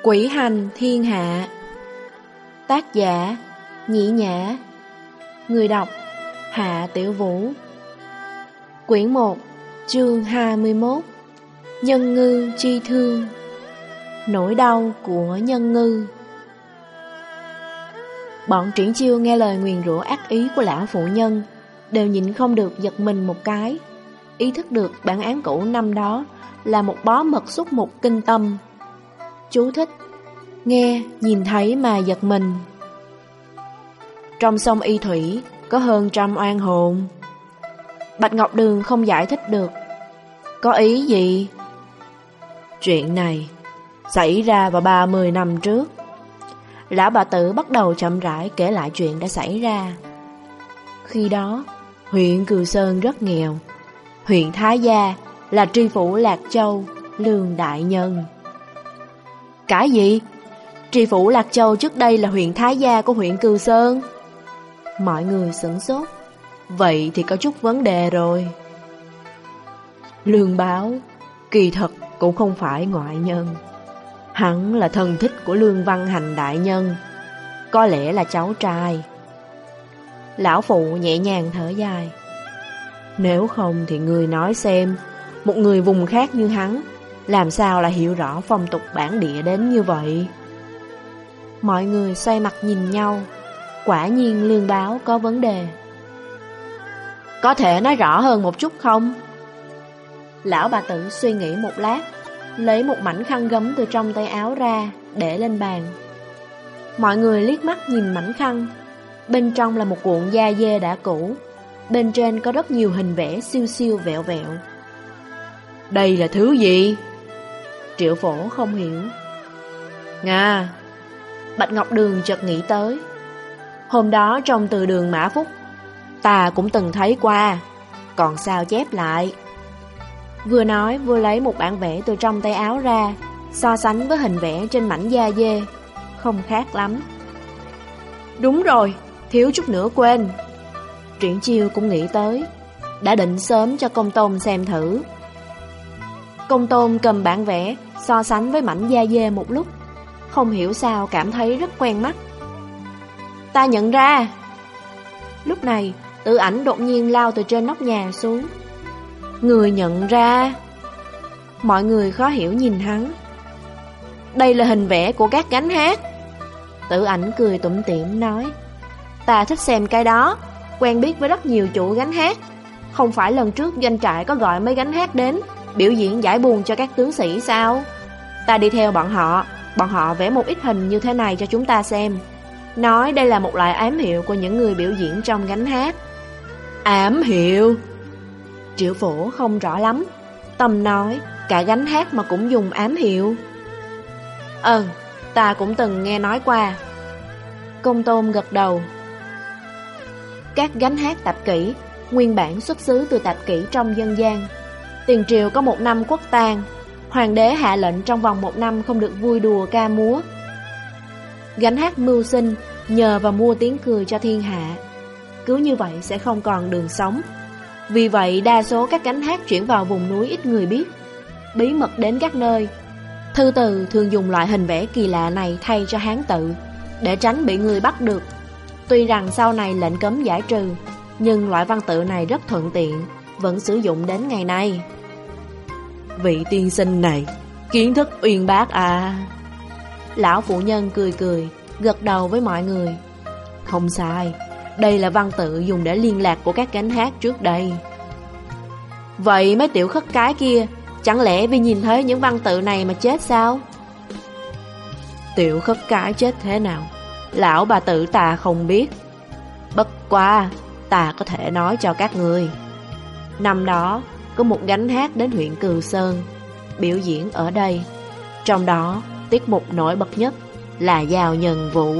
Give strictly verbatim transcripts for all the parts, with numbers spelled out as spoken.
Quỷ hành thiên hạ. Tác giả Nhĩ Nhã. Người đọc Hạ Tiểu Vũ. Quyển một, chương hai mươi mốt. Nhân ngư chi thương. Nỗi đau của nhân ngư. Bọn Triển Chiêu nghe lời nguyền rủa ác ý của lão phụ nhân, đều nhịn không được giật mình một cái, ý thức được bản án cũ năm đó là một bó mật xúc mục kinh tâm. Chú thích: nghe, nhìn thấy mà giật mình. Trong sông Y Thủy có hơn trăm oan hồn. Bạch Ngọc Đường không giải thích được. Có ý gì? Chuyện này xảy ra vào ba mươi năm trước. Lão bà tử bắt đầu chậm rãi kể lại chuyện đã xảy ra. Khi đó, huyện Cừ Sơn rất nghèo. Huyện Thái Gia là tri phủ Lạc Châu, Lương đại nhân. Cái gì? Tri phủ Lạc Châu trước đây là huyện Thái Gia của huyện Cừ Sơn? Mọi người sửng sốt. Vậy thì có chút vấn đề rồi. Lương Báo kỳ thật cũng không phải ngoại nhân. Hắn là thân thích của Lương Văn Hành đại nhân, có lẽ là cháu trai. Lão phụ nhẹ nhàng thở dài. Nếu không thì người nói xem, một người vùng khác như hắn làm sao là hiểu rõ phong tục bản địa đến như vậy? Mọi người xoay mặt nhìn nhau. Quả nhiên Lương Báo có vấn đề. Có thể nói rõ hơn một chút không? Lão bà tử suy nghĩ một lát, lấy một mảnh khăn gấm từ trong tay áo ra, để lên bàn. Mọi người liếc mắt nhìn mảnh khăn. Bên trong là một cuộn da dê đã cũ. Bên trên có rất nhiều hình vẽ siêu siêu vẹo vẹo. Đây là thứ gì? Triệu Phổ không hiểu. Nga. Bạch Ngọc Đường chợt nghĩ tới. Hôm đó trong từ đường Mã Phúc, ta cũng từng thấy qua, còn sao chép lại. Vừa nói vừa lấy một bản vẽ từ trong tay áo ra, so sánh với hình vẽ trên mảnh da dê. Không khác lắm. Đúng rồi, thiếu chút nữa quên. Triển Chiêu cũng nghĩ tới, đã định sớm cho Công Tôn xem thử. Công Tôn cầm bản vẽ, so sánh với mảnh da dê một lúc, không hiểu sao cảm thấy rất quen mắt. Ta nhận ra. Lúc này Tử Ảnh đột nhiên lao từ trên nóc nhà xuống. Người nhận ra? Mọi người khó hiểu nhìn hắn. Đây là hình vẽ của các gánh hát. Tử Ảnh cười tủm tỉm nói. Ta thích xem cái đó, quen biết với rất nhiều chủ gánh hát. Không phải lần trước doanh trại có gọi mấy gánh hát đến biểu diễn giải buồn cho các tướng sĩ sao? Ta đi theo bọn họ, bọn họ vẽ một ít hình như thế này cho chúng ta xem, nói đây là một loại ám hiệu của những người biểu diễn trong gánh hát. Ám hiệu? Triệu Phổ không rõ lắm. Tâm nói, cả gánh hát mà cũng dùng ám hiệu? Ừ, ta cũng từng nghe nói qua. Công Tôn gật đầu. Các gánh hát tạp kỹ nguyên bản xuất xứ từ tạp kỹ trong dân gian. Tiền triều có một năm quốc tang, hoàng đế hạ lệnh trong vòng một năm không được vui đùa ca múa. Gánh hát mưu sinh, nhờ và mua tiếng cười cho thiên hạ. Cứ như vậy sẽ không còn đường sống. Vì vậy đa số các gánh hát chuyển vào vùng núi ít người biết, bí mật đến các nơi. Thư từ thường dùng loại hình vẽ kỳ lạ này thay cho hán tự, để tránh bị người bắt được. Tuy rằng sau này lệnh cấm giải trừ, nhưng loại văn tự này rất thuận tiện, vẫn sử dụng đến ngày nay. Vị tiên sinh này kiến thức uyên bác à. Lão phụ nhân cười cười, gật đầu với mọi người. Không sai, đây là văn tự dùng để liên lạc của các gánh hát trước đây. Vậy mấy tiểu khất cái kia chẳng lẽ vì nhìn thấy những văn tự này mà chết sao? Tiểu khất cái chết thế nào, lão bà tử ta không biết. Bất quá ta có thể nói cho các người. Năm đó có một gánh hát đến huyện Cừ Sơn biểu diễn ở đây. Trong đó tiết mục nổi bật nhất là Giao Nhân Vũ.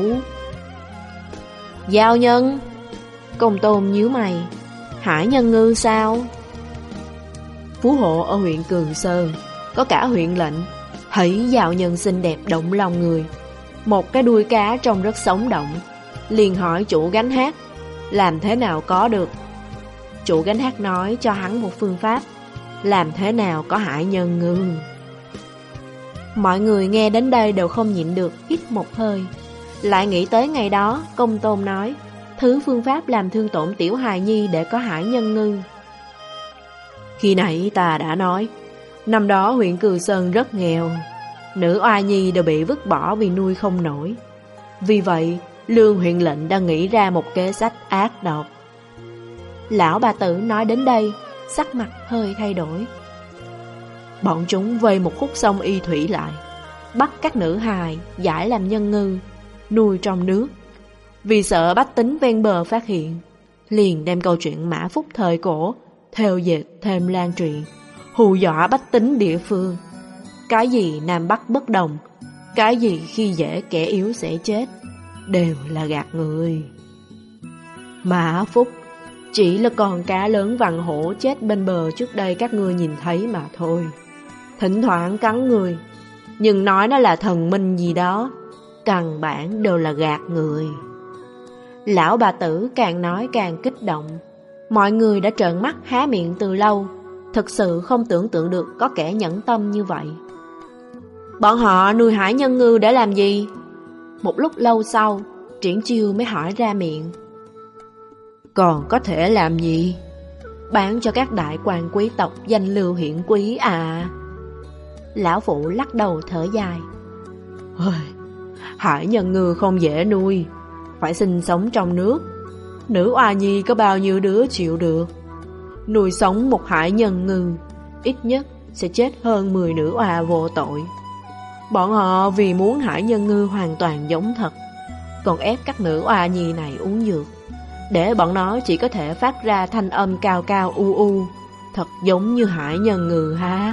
Giao Nhân? Công Tôn nhíu mày. Hải nhân ngư sao? Phú hộ ở huyện Cừ Sơn có cả huyện lệnh. Thấy Giao Nhân xinh đẹp động lòng người, một cái đuôi cá trông rất sống động. Liền hỏi chủ gánh hát làm thế nào có được. Chủ gánh hát nói cho hắn một phương pháp, làm thế nào có hải nhân ngư. Mọi người nghe đến đây đều không nhịn được hít một hơi. Lại nghĩ tới ngày đó Công Tôn nói thứ phương pháp làm thương tổn tiểu hài nhi để có hải nhân ngư. Khi nãy ta đã nói, năm đó huyện Cừ Sơn rất nghèo, nữ oa nhi đều bị vứt bỏ vì nuôi không nổi. Vì vậy, Lương huyện lệnh đã nghĩ ra một kế sách ác độc. Lão bà tử nói đến đây, sắc mặt hơi thay đổi. Bọn chúng vây một khúc sông Y Thủy lại, bắt các nữ hài giải làm nhân ngư, nuôi trong nước. Vì sợ bách tính ven bờ phát hiện, liền đem câu chuyện Mã Phúc thời cổ theo dệt thêm lan truyền, hù dọa bách tính địa phương. Cái gì Nam Bắc bất đồng, cái gì khi dễ kẻ yếu sẽ chết, đều là gạt người. Mã Phúc chỉ là con cá lớn vằn hổ chết bên bờ trước đây các ngươi nhìn thấy mà thôi. Thỉnh thoảng cắn người, nhưng nói nó là thần minh gì đó, căn bản đều là gạt người. Lão bà tử càng nói càng kích động. Mọi người đã trợn mắt há miệng từ lâu, thực sự không tưởng tượng được có kẻ nhẫn tâm như vậy. Bọn họ nuôi hải nhân ngư để làm gì? Một lúc lâu sau, Triển Chiêu mới hỏi ra miệng. Còn có thể làm gì? Bán cho các đại quan quý tộc danh lưu hiển quý à? Lão phụ lắc đầu thở dài. Hải nhân ngư không dễ nuôi, phải sinh sống trong nước. Nữ oa nhi có bao nhiêu đứa chịu được? Nuôi sống một hải nhân ngư, ít nhất sẽ chết hơn mười nữ oa vô tội. Bọn họ vì muốn hải nhân ngư hoàn toàn giống thật, còn ép các nữ oa nhi này uống dược, để bọn nó chỉ có thể phát ra thanh âm cao cao u u, thật giống như hải nhân ngư ha.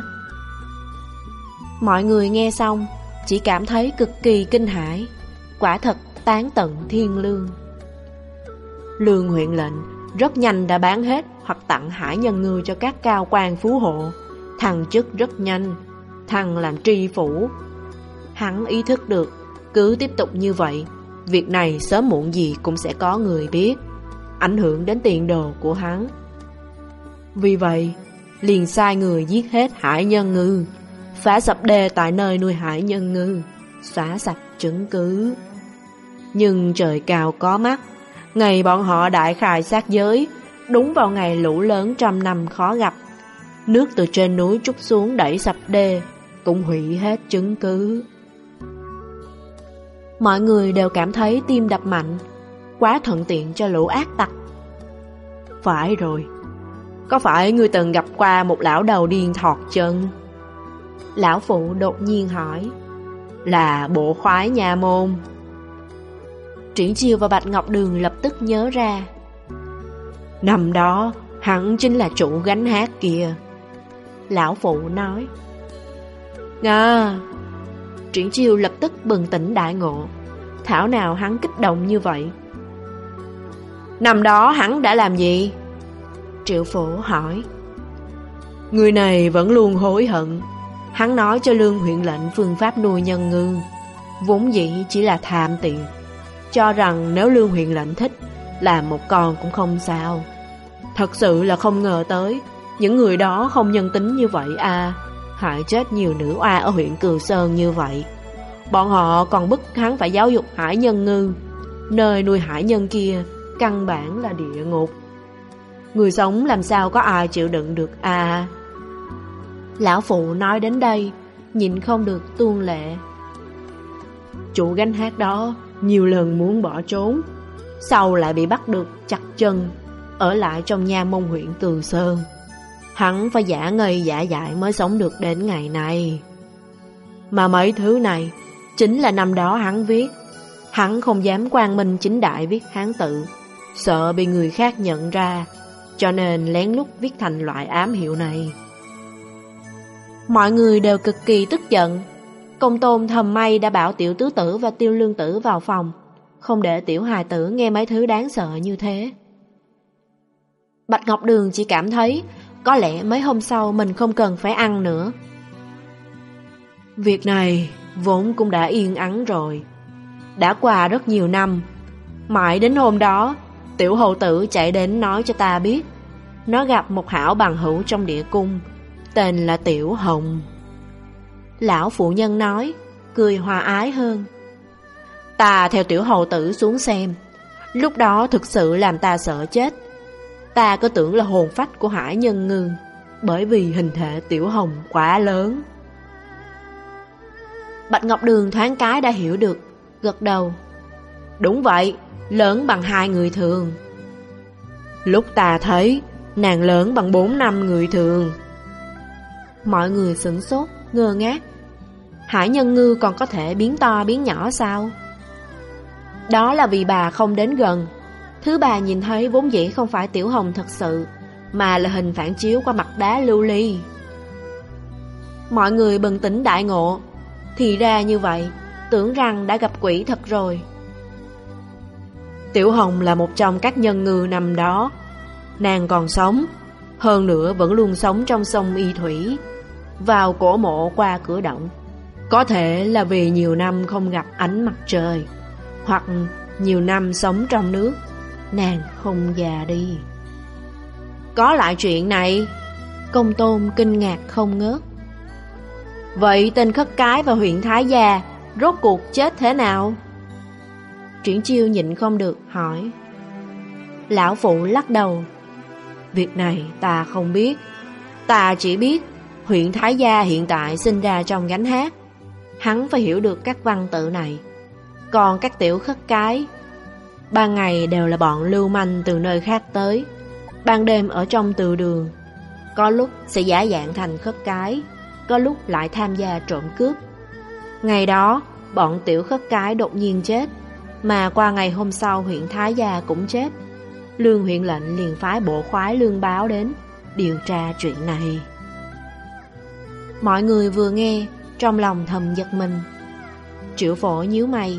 Mọi người nghe xong chỉ cảm thấy cực kỳ kinh hãi, quả thật tán tận thiên lương. Lương huyện lệnh rất nhanh đã bán hết hoặc tặng hải nhân ngư cho các cao quan phú hộ, thăng chức rất nhanh, thăng làm tri phủ. Hắn ý thức được, cứ tiếp tục như vậy, việc này sớm muộn gì cũng sẽ có người biết, ảnh hưởng đến tiền đồ của hắn. Vì vậy, liền sai người giết hết hải nhân ngư, phá sập đê tại nơi nuôi hải nhân ngư, xóa sạch chứng cứ. Nhưng trời cao có mắt, ngày bọn họ đại khai sát giới, đúng vào ngày lũ lớn trăm năm khó gặp, nước từ trên núi trút xuống đẩy sập đê, cũng hủy hết chứng cứ. Mọi người đều cảm thấy tim đập mạnh, quá thuận tiện cho lũ ác tặc. Phải rồi, có phải ngươi từng gặp qua một lão đầu điên thọt chân? Lão phụ đột nhiên hỏi. Là bộ khoái nhà môn. Triển Chiêu và Bạch Ngọc Đường lập tức nhớ ra. Năm đó hắn chính là chủ gánh hát kia. Lão phụ nói. Nga. Triển Chiêu lập tức bừng tỉnh đại ngộ. Thảo nào hắn kích động như vậy? Năm đó hắn đã làm gì? Triệu Phổ hỏi. Người này vẫn luôn hối hận. Hắn nói cho Lương huyện lệnh phương pháp nuôi nhân ngư, vốn dĩ chỉ là tham tiền, cho rằng nếu Lương huyện lệnh thích, làm một con cũng không sao. Thật sự là không ngờ tới, những người đó không nhân tính như vậy à, hại chết nhiều nữ oa ở huyện Cừ Sơn như vậy. Bọn họ còn bức hắn phải giáo dục hải nhân ngư, nơi nuôi hải nhân kia căn bản là địa ngục. Người sống làm sao có ai chịu đựng được à? Lão phụ nói đến đây, nhịn không được tuôn lệ. Chủ gánh hát đó nhiều lần muốn bỏ trốn, sau lại bị bắt được chặt chân, ở lại trong nha môn huyện Cừ Sơn. Hắn phải giả ngây giả dại mới sống được đến ngày này. Mà mấy thứ này chính là năm đó hắn viết. Hắn không dám quang minh chính đại viết Hán tự, sợ bị người khác nhận ra, cho nên lén lút viết thành loại ám hiệu này. Mọi người đều cực kỳ tức giận. Công Tôn thầm may đã bảo Tiểu Tứ Tử và Tiêu Lương Tử vào phòng, không để tiểu hài tử nghe mấy thứ đáng sợ như thế. Bạch Ngọc Đường chỉ cảm thấy có lẽ mấy hôm sau mình không cần phải ăn nữa. Việc này vốn cũng đã yên ắng rồi. Đã qua rất nhiều năm, mãi đến hôm đó Tiểu hầu tử chạy đến nói cho ta biết, nó gặp một hảo bằng hữu trong địa cung, tên là Tiểu Hồng. Lão phụ nhân nói, cười hòa ái hơn. Ta theo tiểu hầu tử xuống xem. Lúc đó thực sự làm ta sợ chết. Ta cứ tưởng là hồn phách của Hải Nhân Ngư, bởi vì hình thể tiểu hồng quá lớn. Bạch Ngọc Đường thoáng cái đã hiểu được, gật đầu. Đúng vậy, lớn bằng hai người thường. Lúc ta thấy, nàng lớn bằng bốn năm người thường. Mọi người sửng sốt, ngơ ngác. Hải Nhân Ngư còn có thể biến to biến nhỏ sao? Đó là vì bà không đến gần. Thứ bà nhìn thấy vốn dĩ không phải tiểu hồng thật sự, mà là hình phản chiếu qua mặt đá lưu ly. Mọi người bừng tỉnh đại ngộ. Thì ra như vậy, tưởng rằng đã gặp quỷ thật rồi. Tiểu hồng là một trong các nhân ngư năm đó. Nàng còn sống, hơn nữa vẫn luôn sống trong sông Y Thủy, vào cổ mộ qua cửa động. Có thể là vì nhiều năm không gặp ánh mặt trời, hoặc nhiều năm sống trong nước, nàng không già đi. Có lại chuyện này? Công Tôn kinh ngạc không ngớt. Vậy tên Khất Cái và huyện Thái Gia rốt cuộc chết thế nào? Triển Chiêu nhịn không được hỏi. Lão phụ lắc đầu. Việc này ta không biết. Ta chỉ biết huyện Thái Gia hiện tại sinh ra trong gánh hát. Hắn phải hiểu được các văn tự này. Còn các tiểu Khất Cái, ban ngày đều là bọn lưu manh từ nơi khác tới, ban đêm ở trong từ đường. Có lúc sẽ giả dạng thành Khất Cái, có lúc lại tham gia trộm cướp. Ngày đó bọn tiểu Khất Cái đột nhiên chết, mà qua ngày hôm sau huyện Thái Gia cũng chết. Lương huyện lệnh liền phái bộ khoái lương báo đến điều tra chuyện này. Mọi người vừa nghe, trong lòng thầm giật mình. Triệu Phổ nhíu mày.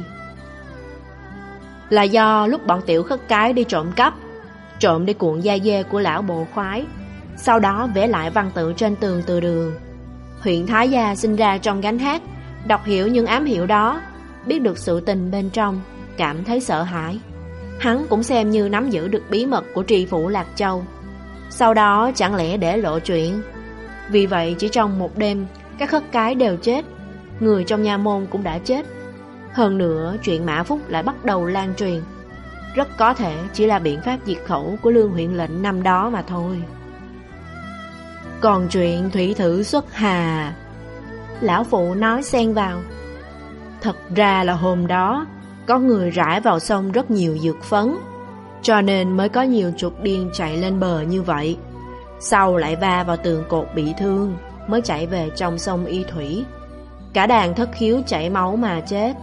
Là do lúc bọn tiểu Khất Cái đi trộm cắp, trộm đi cuộn da dê của lão bộ khoái, sau đó vẽ lại văn tự trên tường từ đường. Huyện Thái Gia sinh ra trong gánh hát, đọc hiểu những ám hiệu đó, biết được sự tình bên trong, cảm thấy sợ hãi. Hắn cũng xem như nắm giữ được bí mật của tri phủ Lạc Châu. Sau đó chẳng lẽ để lộ chuyện. Vì vậy chỉ trong một đêm, các Khất Cái đều chết, người trong nha môn cũng đã chết. Hơn nữa chuyện Mã Phúc lại bắt đầu lan truyền. Rất có thể chỉ là biện pháp diệt khẩu của Lương huyện lệnh năm đó mà thôi. Còn chuyện thủy thử xuất hà, lão phụ nói xen vào. Thật ra là hôm đó có người rải vào sông rất nhiều dược phấn, cho nên mới có nhiều chuột điên chạy lên bờ như vậy. Sau lại va vào tường cột bị thương, mới chạy về trong sông Y Thủy. Cả đàn thất khiếu chảy máu mà chết.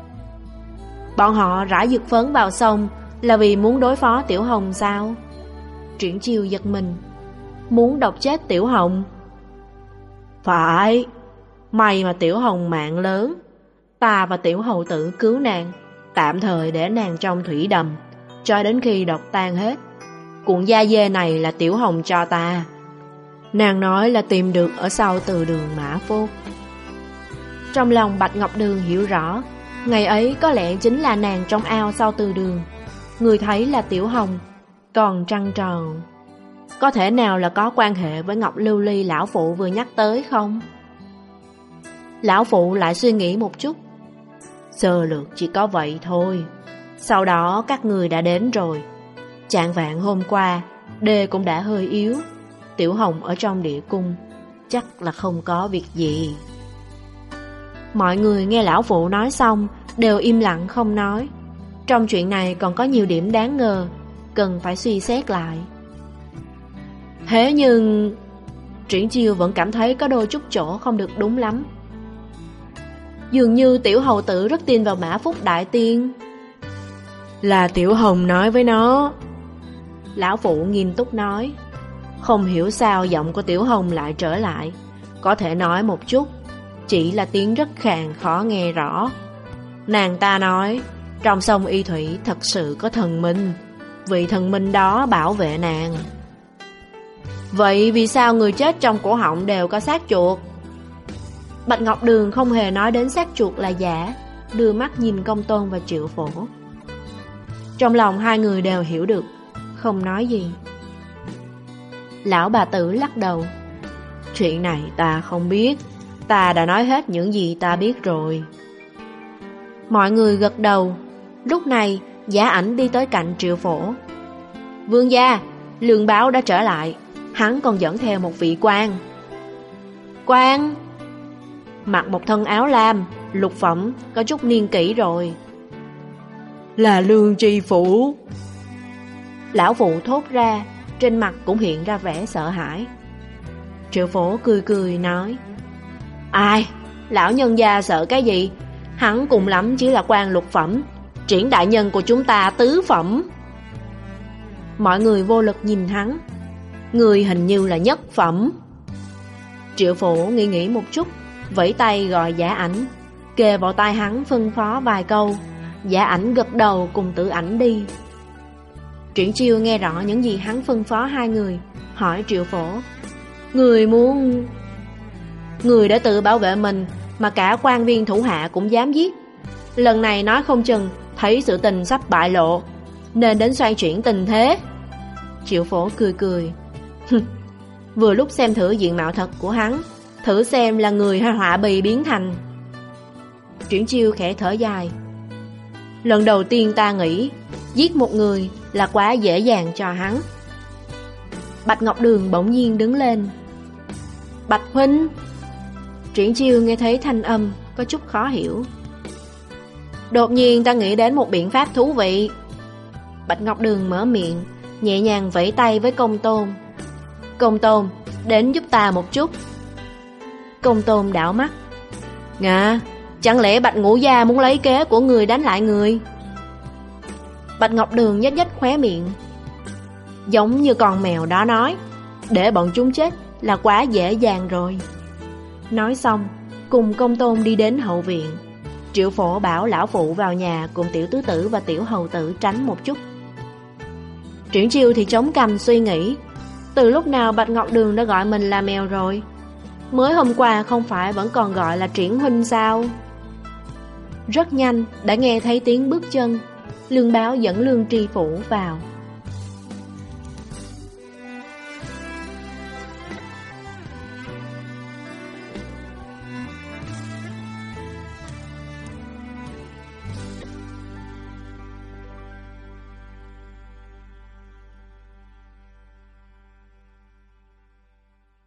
Bọn họ rải dược phấn vào sông là vì muốn đối phó Tiểu Hồng sao? Triển Chiêu giật mình. Muốn độc chết Tiểu Hồng? Phải. May mà Tiểu Hồng mạng lớn, ta và Tiểu Hầu tử cứu nàng, tạm thời để nàng trong thủy đầm cho đến khi độc tan hết. Cuộn da dê này là Tiểu Hồng cho ta. Nàng nói là tìm được ở sau từ đường Mã Phúc. Trong lòng Bạch Ngọc Đường hiểu rõ, ngày ấy có lẽ chính là nàng trong ao sau từ đường. Người thấy là Tiểu Hồng, còn trăng tròn. Có thể nào là có quan hệ với Ngọc Lưu Ly lão phụ vừa nhắc tới không? Lão phụ lại suy nghĩ một chút. Sơ lược chỉ có vậy thôi. Sau đó các người đã đến rồi. Chạng vạn hôm qua, đê cũng đã hơi yếu. Tiểu Hồng ở trong địa cung, chắc là không có việc gì. Mọi người nghe lão phụ nói xong đều im lặng không nói. Trong chuyện này còn có nhiều điểm đáng ngờ, cần phải suy xét lại. Thế nhưng Triển Chiêu vẫn cảm thấy có đôi chút chỗ không được đúng lắm. Dường như Tiểu Hầu tử rất tin vào Mã Phúc Đại Tiên. Là Tiểu Hồng nói với nó. Lão phụ nghiêm túc nói. Không hiểu sao giọng của Tiểu Hồng lại trở lại. Có thể nói một chút, chỉ là tiếng rất khàn khó nghe rõ. Nàng ta nói trong sông Y Thủy thật sự có thần minh, vị thần minh đó bảo vệ nàng. Vậy vì sao người chết trong cổ họng đều có xác chuột? Bạch Ngọc Đường không hề nói đến xác chuột là giả, đưa mắt nhìn Công Tôn và Triệu Phổ. Trong lòng hai người đều hiểu được, không nói gì. Lão bà tử lắc đầu. Chuyện này ta không biết, Ta đã nói hết những gì ta biết rồi. Mọi người gật đầu. Lúc này Giả Ảnh đi tới cạnh Triệu Phổ. Vương gia, Lương Báo đã trở lại. Hắn còn dẫn theo một vị quan. Quan? Mặc một thân áo lam, lục phẩm, có chút niên kỷ rồi. Là Lương tri phủ. Lão phụ thốt ra, trên mặt cũng hiện ra vẻ sợ hãi. Triệu Phổ cười cười nói, ai, lão nhân gia sợ cái gì? Hắn cùng lắm chỉ là quan lục phẩm, Triển đại nhân của chúng ta tứ phẩm. Mọi người vô lực nhìn hắn. Người hình như là nhất phẩm. Triệu Phổ nghĩ nghĩ một chút, vẫy tay gọi Giả Ảnh, kề vào tai hắn phân phó vài câu. Giả Ảnh gật đầu cùng Tử Ảnh đi. Triển Chiêu nghe rõ những gì hắn phân phó hai người, hỏi Triệu Phổ, người muốn... Người đã tự bảo vệ mình mà cả quan viên thủ hạ cũng dám giết. Lần này nói không chừng thấy sự tình sắp bại lộ, nên đến xoay chuyển tình thế. Triệu Phổ cười cười, vừa lúc xem thử diện mạo thật của hắn, thử xem là người hay họa bì biến thành. Triển Chiêu khẽ thở dài, lần đầu tiên ta nghĩ giết một người là quá dễ dàng cho hắn. Bạch Ngọc Đường bỗng nhiên đứng lên. Bạch huynh. Triển Chiêu nghe thấy thanh âm có chút khó hiểu. Đột nhiên ta nghĩ đến một biện pháp thú vị. Bạch Ngọc Đường mở miệng, nhẹ nhàng vẫy tay với Công Tôn. Công Tôn, đến giúp ta một chút. Công Tôn đảo mắt. Ngạ, chẳng lẽ Bạch Ngũ Gia muốn lấy kế của người đánh lại người? Bạch Ngọc Đường nhếch nhếch khóe miệng. Giống như con mèo đó nói, để bọn chúng chết là quá dễ dàng rồi. Nói xong, cùng Công Tôn đi đến hậu viện. Triệu Phổ bảo lão phụ vào nhà cùng tiểu tứ tử và tiểu hầu tử tránh một chút. Triển Chiêu thì chống cằm suy nghĩ, từ lúc nào Bạch Ngọc Đường đã gọi mình là mèo rồi? Mới hôm qua không phải vẫn còn gọi là Triển huynh sao? Rất nhanh đã nghe thấy tiếng bước chân. Lương Báo dẫn Lương tri phủ vào.